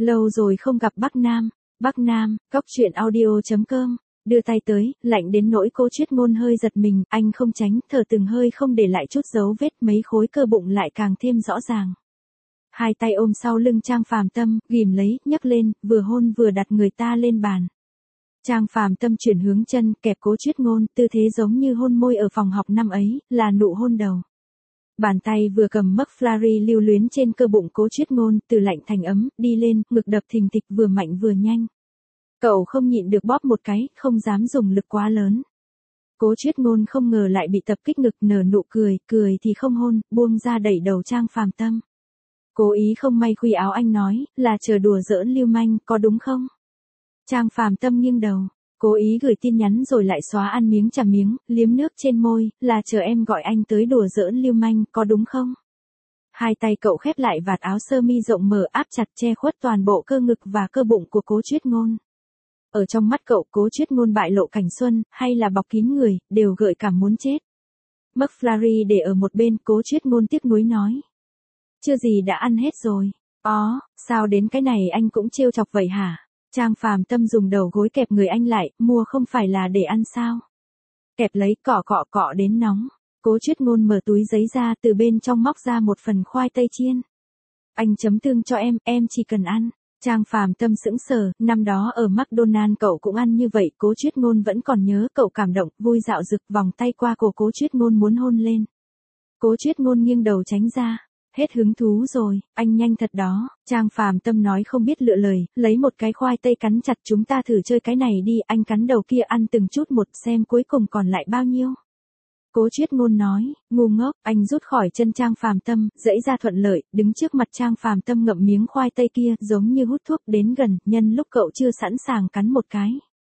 Lâu rồi không gặp Bắc Nam. Bắc Nam, Cóc Truyện Audio.com. Đưa tay tới, lạnh đến nỗi Cố Triết Ngôn hơi giật mình, anh không tránh, thở từng hơi không để lại chút dấu vết, mấy khối cơ bụng lại càng thêm rõ ràng. Hai tay ôm sau lưng Trang Phàm Tâm, ghìm lấy, nhấc lên, vừa hôn vừa đặt người ta lên bàn. Trang Phàm Tâm chuyển hướng chân, kẹp Cố Triết Ngôn, tư thế giống như hôn môi ở phòng học năm ấy, là nụ hôn đầu. Bàn tay vừa cầm McFlurry lưu luyến trên cơ bụng Cố Triết Ngôn, từ lạnh thành ấm, đi lên, ngực đập thình thịch vừa mạnh vừa nhanh. Cậu không nhịn được bóp một cái, không dám dùng lực quá lớn. Cố Triết Ngôn không ngờ lại bị tập kích ngực, nở nụ cười, cười thì không hôn, buông ra đẩy đầu Trang Phàm Tâm. Cố ý không may khuy áo anh nói, là chờ đùa giỡn lưu manh, có đúng không? Trang Phàm Tâm nghiêng đầu, cố ý gửi tin nhắn rồi lại xóa ăn miếng trả miếng, liếm nước trên môi, là chờ em gọi anh tới đùa giỡn lưu manh, có đúng không? Hai tay cậu khép lại vạt áo sơ mi rộng mở áp chặt che khuất toàn bộ cơ ngực và cơ bụng của Cố Triết Ngôn. Ở trong mắt cậu, Cố Triết Ngôn bại lộ cảnh xuân, hay là bọc kín người, đều gợi cảm muốn chết. McFlurry để ở một bên, Cố Triết Ngôn tiếc nuối nói. Chưa gì đã ăn hết rồi. Sao đến cái này anh cũng trêu chọc vậy hả? Trang Phàm Tâm dùng đầu gối kẹp người anh lại, mua không phải là để ăn sao? Kẹp lấy, cọ đến nóng. Cố Triết Ngôn mở túi giấy ra, từ bên trong móc ra một phần khoai tây chiên. Anh chấm tương cho em chỉ cần ăn. Trang Phàm Tâm sững sờ, năm đó ở McDonald cậu cũng ăn như vậy, Cố Triết Ngôn vẫn còn nhớ, cậu cảm động, vui dạo dực vòng tay qua cổ Cố Triết Ngôn muốn hôn lên. Cố Triết Ngôn nghiêng đầu tránh ra. Hết hứng thú rồi, anh nhanh thật đó, Trang Phàm Tâm nói không biết lựa lời, lấy một cái khoai tây cắn chặt, chúng ta thử chơi cái này đi, anh cắn đầu kia ăn từng chút một xem cuối cùng còn lại bao nhiêu. Cố Triết Ngôn nói, ngu ngốc, anh rút khỏi chân Trang Phàm Tâm, dãy ra thuận lợi, đứng trước mặt Trang Phàm Tâm ngậm miếng khoai tây kia, giống như hút thuốc, đến gần, nhân lúc cậu chưa sẵn sàng cắn một cái.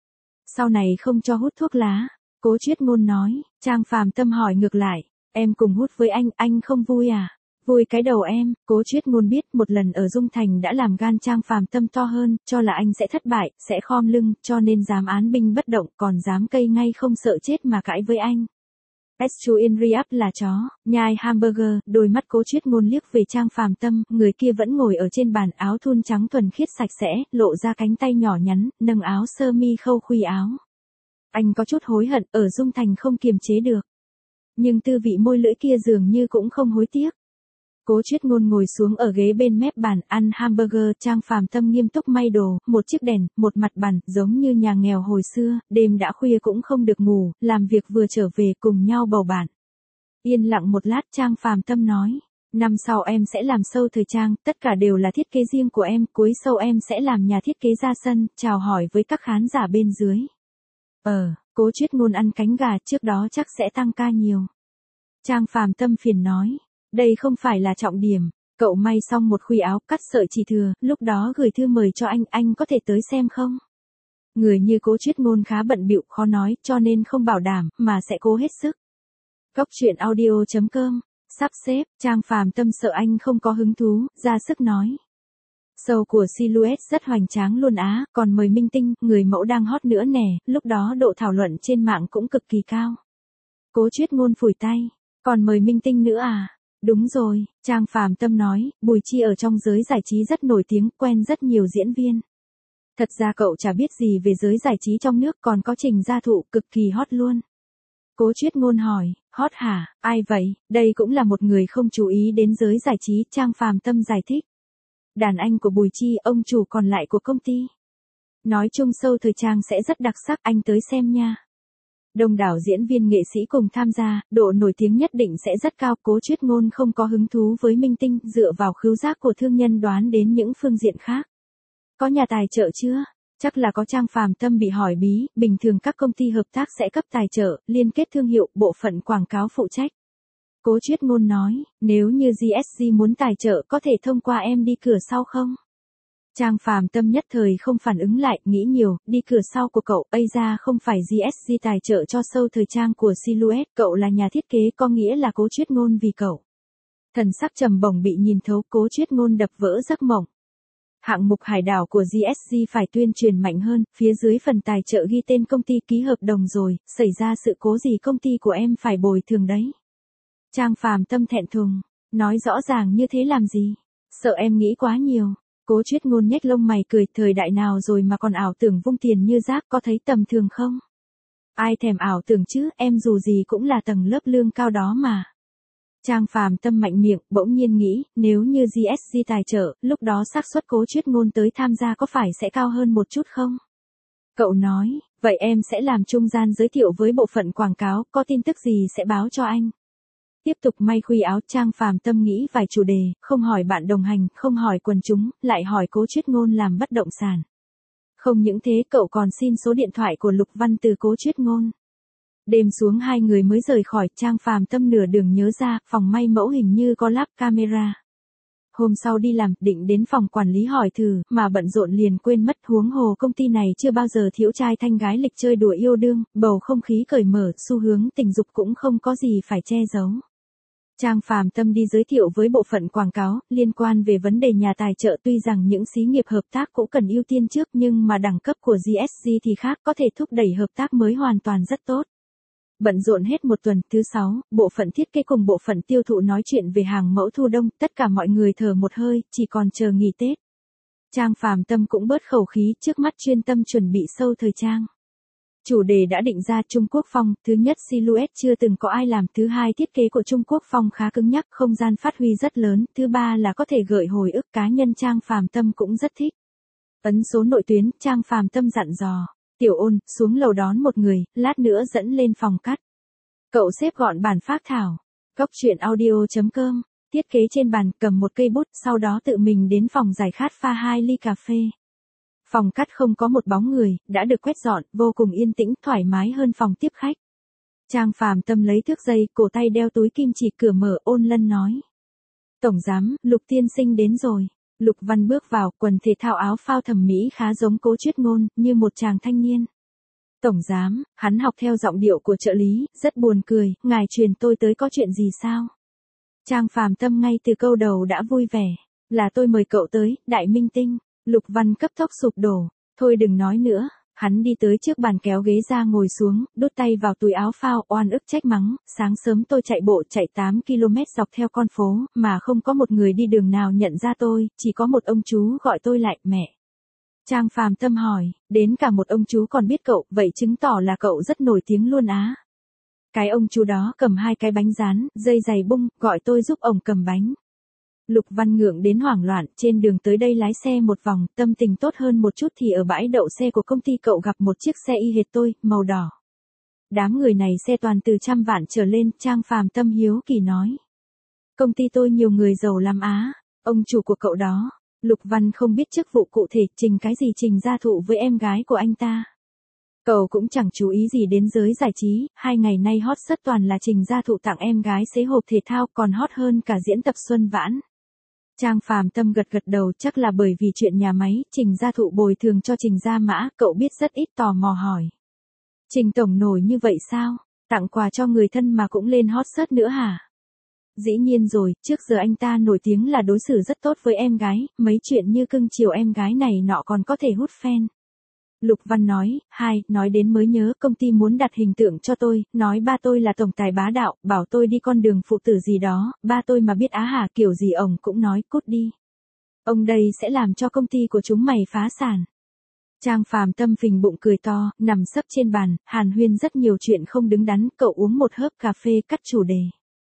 Sau này không cho hút thuốc lá, Cố Triết Ngôn nói. Trang Phàm Tâm hỏi ngược lại, em cùng hút với anh không vui à? Vui cái đầu em. Cố Triết Ngôn biết một lần ở Dung Thành đã làm gan Trang Phàm Tâm to hơn, cho là anh sẽ thất bại, sẽ khom lưng, cho nên dám án binh bất động, còn dám cây ngay không sợ chết mà cãi với anh. Estuinriap là chó, nhai hamburger, đôi mắt Cố Triết Ngôn liếc về Trang Phàm Tâm, người kia vẫn ngồi ở trên bàn, áo thun trắng thuần khiết sạch sẽ, lộ ra cánh tay nhỏ nhắn, nâng áo sơ mi khâu khuy áo. Anh có chút hối hận, ở Dung Thành không kiềm chế được. Nhưng tư vị môi lưỡi kia dường như cũng không hối tiếc. Cố Triết Ngôn ngồi xuống ở ghế bên mép bàn, ăn hamburger, Trang Phàm Tâm nghiêm túc may đồ, một chiếc đèn, một mặt bàn, giống như nhà nghèo hồi xưa, đêm đã khuya cũng không được ngủ, làm việc vừa trở về cùng nhau bầu bạn. Yên lặng một lát, Trang Phàm Tâm nói, năm sau em sẽ làm show thời trang, tất cả đều là thiết kế riêng của em, cuối show em sẽ làm nhà thiết kế ra sân, chào hỏi với các khán giả bên dưới. Cố Triết Ngôn ăn cánh gà, trước đó chắc sẽ tăng ca nhiều. Trang Phàm Tâm phiền nói. Đây không phải là trọng điểm, cậu may xong một khuy áo, cắt sợi chỉ thừa, lúc đó gửi thư mời cho anh có thể tới xem không? Người như Cố Triết Ngôn khá bận bịu, khó nói, cho nên không bảo đảm, mà sẽ cố hết sức. Cóc Truyện Audio.com, sắp xếp, Trang Phàm Tâm sợ anh không có hứng thú, ra sức nói. Show của Silhouette rất hoành tráng luôn á, còn mời minh tinh, người mẫu đang hot nữa nè, lúc đó độ thảo luận trên mạng cũng cực kỳ cao. Cố Triết Ngôn phủi tay, còn mời minh tinh nữa à? Đúng rồi, Trang Phàm Tâm nói, Bùi Chi ở trong giới giải trí rất nổi tiếng, quen rất nhiều diễn viên. Thật ra cậu chả biết gì về giới giải trí trong nước, còn có Trình Gia Thụ, cực kỳ hot luôn. Cố Triết Ngôn hỏi, hot hả, ai vậy? Đây cũng là một người không chú ý đến giới giải trí, Trang Phàm Tâm giải thích. Đàn anh của Bùi Chi, ông chủ còn lại của công ty. Nói chung show thời trang sẽ rất đặc sắc, anh tới xem nha. Đông đảo diễn viên nghệ sĩ cùng tham gia, độ nổi tiếng nhất định sẽ rất cao. Cố Triết Ngôn không có hứng thú với minh tinh, dựa vào khứu giác của thương nhân đoán đến những phương diện khác. Có nhà tài trợ chưa? Chắc là có. Trang Phàm Tâm bị hỏi bí, bình thường các công ty hợp tác sẽ cấp tài trợ, liên kết thương hiệu, bộ phận quảng cáo phụ trách. Cố Triết Ngôn nói, nếu như GSG muốn tài trợ có thể thông qua em đi cửa sau không? Trang Phàm Tâm nhất thời không phản ứng lại, nghĩ nhiều, đi cửa sau của cậu, ra không phải GSG tài trợ cho show thời trang của Silhouette, cậu là nhà thiết kế, có nghĩa là Cố Triết Ngôn vì cậu. Thần sắc trầm bổng bị nhìn thấu, Cố Triết Ngôn đập vỡ giấc mộng. Hạng mục hải đảo của GSG phải tuyên truyền mạnh hơn, phía dưới phần tài trợ ghi tên công ty ký hợp đồng rồi, xảy ra sự cố gì công ty của em phải bồi thường đấy. Trang Phàm Tâm thẹn thùng, nói rõ ràng như thế làm gì? Sợ em nghĩ quá nhiều. Cố Chuyết Ngôn nhếch lông mày cười, thời đại nào rồi mà còn ảo tưởng vung tiền như rác, có thấy tầm thường không? Ai thèm ảo tưởng chứ, em dù gì cũng là tầng lớp lương cao đó mà. Trang Phàm Tâm mạnh miệng, bỗng nhiên nghĩ, nếu như GSG tài trợ, lúc đó xác suất Cố Chuyết Ngôn tới tham gia có phải sẽ cao hơn một chút không? Cậu nói, vậy em sẽ làm trung gian giới thiệu với bộ phận quảng cáo, có tin tức gì sẽ báo cho anh. Tiếp tục may khuy áo, Trang Phàm Tâm nghĩ vài chủ đề, không hỏi bạn đồng hành, không hỏi quần chúng, lại hỏi Cố Chuyết Ngôn làm bất động sản. Không những thế cậu còn xin số điện thoại của Lục Văn từ Cố Chuyết Ngôn. Đêm xuống hai người mới rời khỏi, Trang Phàm Tâm nửa đường nhớ ra, phòng may mẫu hình như có lắp camera. Hôm sau đi làm, định đến phòng quản lý hỏi thử, mà bận rộn liền quên mất, huống hồ công ty này chưa bao giờ thiếu trai thanh gái lịch chơi đùa yêu đương, bầu không khí cởi mở, xu hướng tình dục cũng không có gì phải che giấu. Trang Phàm Tâm đi giới thiệu với bộ phận quảng cáo, liên quan về vấn đề nhà tài trợ, tuy rằng những xí nghiệp hợp tác cũng cần ưu tiên trước nhưng mà đẳng cấp của GSG thì khác, có thể thúc đẩy hợp tác mới hoàn toàn rất tốt. Bận rộn hết một tuần, thứ 6, bộ phận thiết kế cùng bộ phận tiêu thụ nói chuyện về hàng mẫu thu đông, tất cả mọi người thở một hơi, chỉ còn chờ nghỉ Tết. Trang Phàm Tâm cũng bớt khẩu khí, trước mắt chuyên tâm chuẩn bị show thời trang. Chủ đề đã định ra, Trung Quốc phong, thứ nhất silhouette chưa từng có ai làm, thứ hai thiết kế của Trung Quốc phong khá cứng nhắc, không gian phát huy rất lớn, thứ ba là có thể gợi hồi ức cá nhân, Trang Phàm Tâm cũng rất thích. Ấn số nội tuyến, Trang Phàm Tâm dặn dò, Tiểu Ôn, xuống lầu đón một người, lát nữa dẫn lên phòng cắt. Cậu xếp gọn bản phác thảo. Cóc truyện audio.com, thiết kế trên bàn, cầm một cây bút, sau đó tự mình đến phòng giải khát pha 2 ly cà phê. Phòng cắt không có một bóng người, đã được quét dọn, vô cùng yên tĩnh, thoải mái hơn phòng tiếp khách. Trang Phàm Tâm lấy thước dây, cổ tay đeo túi kim chỉ, cửa mở, Ôn Lân nói. Tổng giám, Lục tiên sinh đến rồi. Lục Văn bước vào, quần thể thao áo phao thẩm mỹ khá giống Cố Chuyết Ngôn, như một chàng thanh niên. Tổng giám, hắn học theo giọng điệu của trợ lý, rất buồn cười, ngài truyền tôi tới có chuyện gì sao? Trang Phàm Tâm ngay từ câu đầu đã vui vẻ. Là tôi mời cậu tới, đại minh tinh. Lục Văn cấp tốc sụp đổ. Thôi đừng nói nữa. Hắn đi tới trước bàn kéo ghế ra ngồi xuống, đút tay vào túi áo phao, oan ức trách mắng, sáng sớm tôi chạy bộ chạy 8 km dọc theo con phố, mà không có một người đi đường nào nhận ra tôi, chỉ có một ông chú gọi tôi lại, mẹ. Trang Phàm Tâm hỏi, đến cả một ông chú còn biết cậu, vậy chứng tỏ là cậu rất nổi tiếng luôn á. Cái ông chú đó cầm 2 cái bánh rán, dây giày bung, gọi tôi giúp ông cầm bánh. Lục Văn ngượng đến hoảng loạn, trên đường tới đây lái xe một vòng, tâm tình tốt hơn một chút thì ở bãi đậu xe của công ty cậu gặp một chiếc xe y hệt tôi, màu đỏ. Đám người này xe toàn từ 100 vạn trở lên, Trang Phàm Tâm hiếu kỳ nói. Công ty tôi nhiều người giàu lắm á, ông chủ của cậu đó. Lục Văn không biết chức vụ cụ thể, trình cái gì trình gia thụ với em gái của anh ta. Cậu cũng chẳng chú ý gì đến giới giải trí, 2 ngày nay hot rất toàn là trình gia thụ tặng em gái xế hộp thể thao, còn hot hơn cả diễn tập Xuân Vãn. Trang Phàm Tâm gật gật đầu, chắc là bởi vì chuyện nhà máy, trình gia thụ bồi thường cho trình gia mã, cậu biết rất ít, tò mò hỏi. Trình tổng nổi như vậy sao? Tặng quà cho người thân mà cũng lên hot search nữa hả? Dĩ nhiên rồi, trước giờ anh ta nổi tiếng là đối xử rất tốt với em gái, mấy chuyện như cưng chiều em gái này nọ còn có thể hút fan. Lục Văn nói, nói đến mới nhớ, công ty muốn đặt hình tượng cho tôi, nói ba tôi là tổng tài bá đạo, bảo tôi đi con đường phụ tử gì đó, ba tôi mà biết á hả, kiểu gì ổng cũng nói, cút đi. Ông đây sẽ làm cho công ty của chúng mày phá sản. Trang Phàm Tâm phình bụng cười to, nằm sấp trên bàn, hàn huyên rất nhiều chuyện không đứng đắn, cậu uống một hớp cà phê cắt chủ đề.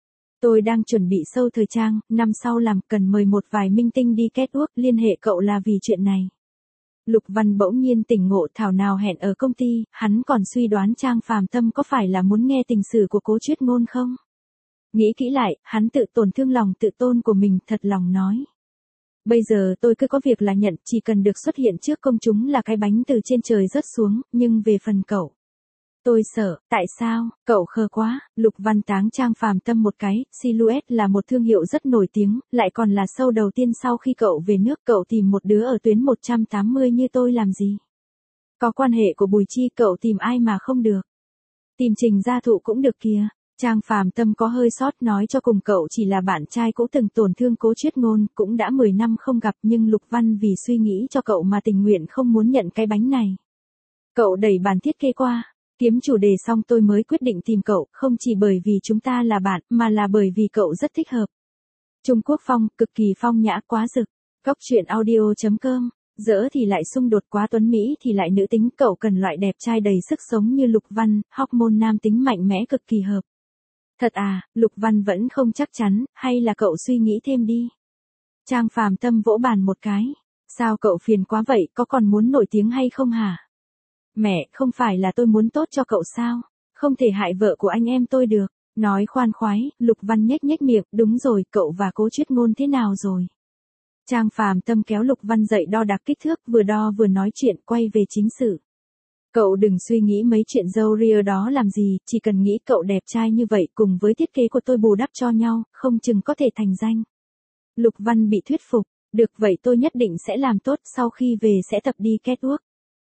Tôi đang chuẩn bị show thời trang, năm sau làm, cần mời một vài minh tinh đi catwalk, liên hệ cậu là vì chuyện này. Lục Văn bỗng nhiên tỉnh ngộ, thảo nào hẹn ở công ty, hắn còn suy đoán Trang Phàm Tâm có phải là muốn nghe tình sử của Cố Chuyết Ngôn không? Nghĩ kỹ lại, hắn tự tổn thương lòng tự tôn của mình, thật lòng nói. Bây giờ tôi cứ có việc là nhận, chỉ cần được xuất hiện trước công chúng là cái bánh từ trên trời rớt xuống, nhưng về phần cậu. Tôi sợ, tại sao, cậu khờ quá, Lục Văn táng Trang Phàm Tâm một cái, Silhouette là một thương hiệu rất nổi tiếng, lại còn là show đầu tiên sau khi cậu về nước, cậu tìm một đứa ở tuyến 180 như tôi làm gì? Có quan hệ của Bùi Chi, cậu tìm ai mà không được? Tìm Trình gia thụ cũng được kìa. Trang Phàm Tâm có hơi sót, nói cho cùng cậu chỉ là bạn trai cũ từng tổn thương Cố Chuyết Ngôn, cũng đã 10 năm không gặp, nhưng Lục Văn vì suy nghĩ cho cậu mà tình nguyện không muốn nhận cái bánh này. Cậu đẩy bàn thiết kế qua. Kiếm chủ đề xong tôi mới quyết định tìm cậu, không chỉ bởi vì chúng ta là bạn, mà là bởi vì cậu rất thích hợp. Trung Quốc phong, cực kỳ phong nhã, quá rực. Cóc truyện audio.com. Dỡ thì lại xung đột, quá tuấn Mỹ thì lại nữ tính, cậu cần loại đẹp trai đầy sức sống như Lục Văn, hormone nam tính mạnh mẽ cực kỳ hợp. Thật à, Lục Văn vẫn không chắc chắn, hay là cậu suy nghĩ thêm đi. Trang Phàm Tâm vỗ bàn một cái. Sao cậu phiền quá vậy, có còn muốn nổi tiếng hay không hả? Mẹ, không phải là tôi muốn tốt cho cậu sao? Không thể hại vợ của anh em tôi được. Nói khoan khoái, Lục Văn nhếch nhếch miệng, đúng rồi, cậu và Cố Chuyết Ngôn thế nào rồi? Trang Phàm Tâm kéo Lục Văn dậy đo đạc kích thước, vừa đo vừa nói chuyện, quay về chính sự. Cậu đừng suy nghĩ mấy chuyện râu ria đó làm gì, chỉ cần nghĩ cậu đẹp trai như vậy cùng với thiết kế của tôi bù đắp cho nhau, không chừng có thể thành danh. Lục Văn bị thuyết phục, được vậy tôi nhất định sẽ làm tốt, sau khi về sẽ tập đi catwalk.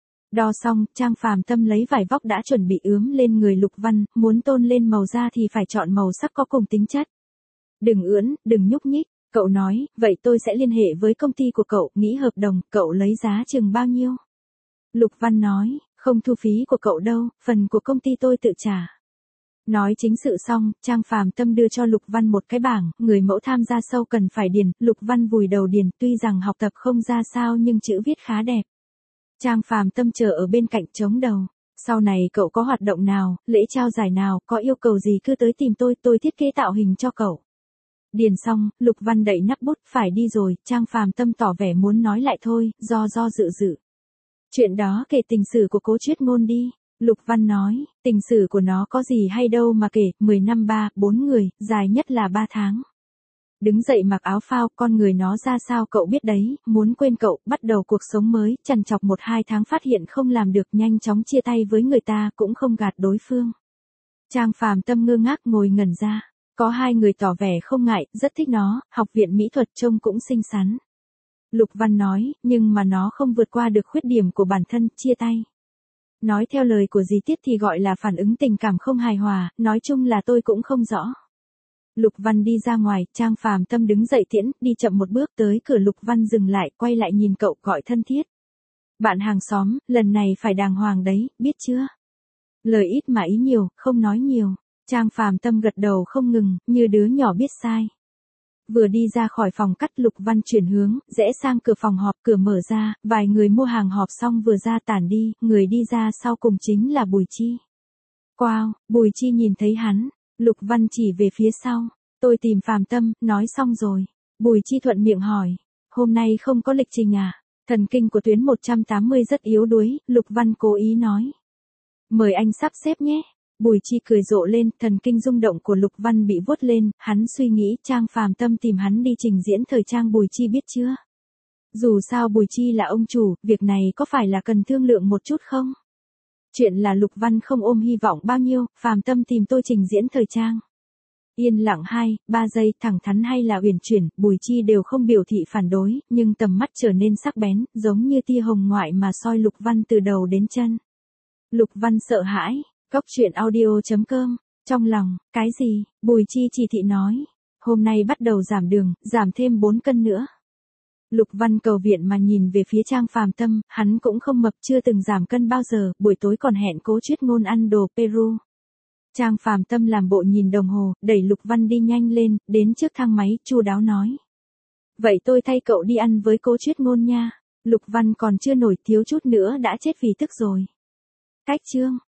Đo xong, Trang Phàm Tâm lấy vải vóc đã chuẩn bị ướm lên người Lục Văn, muốn tôn lên màu da thì phải chọn màu sắc có cùng tính chất. Đừng ưỡn, đừng nhúc nhích, cậu nói, vậy tôi sẽ liên hệ với công ty của cậu, nghĩ hợp đồng, cậu lấy giá chừng bao nhiêu? Lục Văn nói, không thu phí của cậu đâu, phần của công ty tôi tự trả. Nói chính sự xong, Trang Phàm Tâm đưa cho Lục Văn một cái bảng, người mẫu tham gia sâu cần phải điền, Lục Văn vùi đầu điền, tuy rằng học tập không ra sao nhưng chữ viết khá đẹp. Trang Phàm Tâm chờ ở bên cạnh chống đầu. Sau này cậu có hoạt động nào, lễ trao giải nào, có yêu cầu gì cứ tới tìm tôi thiết kế tạo hình cho cậu. Điền xong, Lục Văn đậy nắp bút, phải đi rồi, Trang Phàm Tâm tỏ vẻ muốn nói lại thôi, do dự. Chuyện đó kể tình sử của Cố Chuyết Ngôn đi. Lục Văn nói, tình sử của nó có gì hay đâu mà kể, 10 năm 3-4 người, dài nhất là 3 tháng. Đứng dậy mặc áo phao, con người nó ra sao cậu biết đấy, muốn quên cậu, bắt đầu cuộc sống mới, trằn trọc 1-2 tháng phát hiện không làm được, nhanh chóng chia tay với người ta, cũng không gạt đối phương. Trang Phàm Tâm ngơ ngác ngồi ngẩn ra, có 2 người tỏ vẻ không ngại, rất thích nó, học viện mỹ thuật trông cũng xinh xắn. Lục Văn nói, nhưng mà nó không vượt qua được khuyết điểm của bản thân, chia tay. Nói theo lời của dì Tiết thì gọi là phản ứng tình cảm không hài hòa, nói chung là tôi cũng không rõ. Lục Văn đi ra ngoài, Trang Phàm Tâm đứng dậy tiễn, đi chậm một bước tới cửa Lục Văn dừng lại, quay lại nhìn cậu, gọi thân thiết. Bạn hàng xóm, lần này phải đàng hoàng đấy, biết chưa? Lời ít mà ý nhiều, không nói nhiều. Trang Phàm Tâm gật đầu không ngừng, như đứa nhỏ biết sai. Vừa đi ra khỏi phòng cắt, Lục Văn chuyển hướng, rẽ sang cửa phòng họp, cửa mở ra, vài người mua hàng họp xong vừa ra tản đi, người đi ra sau cùng chính là Bùi Chi. Wow, Bùi Chi nhìn thấy hắn, Lục Văn chỉ về phía sau, tôi tìm Phàm Tâm, nói xong rồi. Bùi Chi thuận miệng hỏi, hôm nay không có lịch trình à? Thần kinh của tuyến 180 rất yếu đuối, Lục Văn cố ý nói. Mời anh sắp xếp nhé. Bùi Chi cười rộ lên, thần kinh rung động của Lục Văn bị vuốt lên, hắn suy nghĩ Trang Phàm Tâm tìm hắn đi trình diễn thời trang, Bùi Chi biết chưa? Dù sao Bùi Chi là ông chủ, việc này có phải là cần thương lượng một chút không? Chuyện là Lục Văn không ôm hy vọng bao nhiêu, Phàm Tâm tìm tôi trình diễn thời trang. Yên lặng 2-3 giây, thẳng thắn hay là uyển chuyển, Bùi Chi đều không biểu thị phản đối, nhưng tầm mắt trở nên sắc bén, giống như tia hồng ngoại mà soi Lục Văn từ đầu đến chân. Lục Văn sợ hãi. Cóc truyện audio.com. Trong lòng, cái gì? Bùi Chi chỉ thị nói. Hôm nay bắt đầu giảm đường, giảm thêm 4 cân nữa. Lục Văn cầu viện mà nhìn về phía Trang Phàm Tâm, hắn cũng không mập, chưa từng giảm cân bao giờ, buổi tối còn hẹn Cố Chuyết Ngôn ăn đồ Peru. Trang Phàm Tâm làm bộ nhìn đồng hồ, đẩy Lục Văn đi nhanh lên, đến trước thang máy, chu đáo nói. Vậy tôi thay cậu đi ăn với Cố Chuyết Ngôn nha. Lục Văn còn chưa nổi, thiếu chút nữa đã chết vì tức rồi. Cách chương.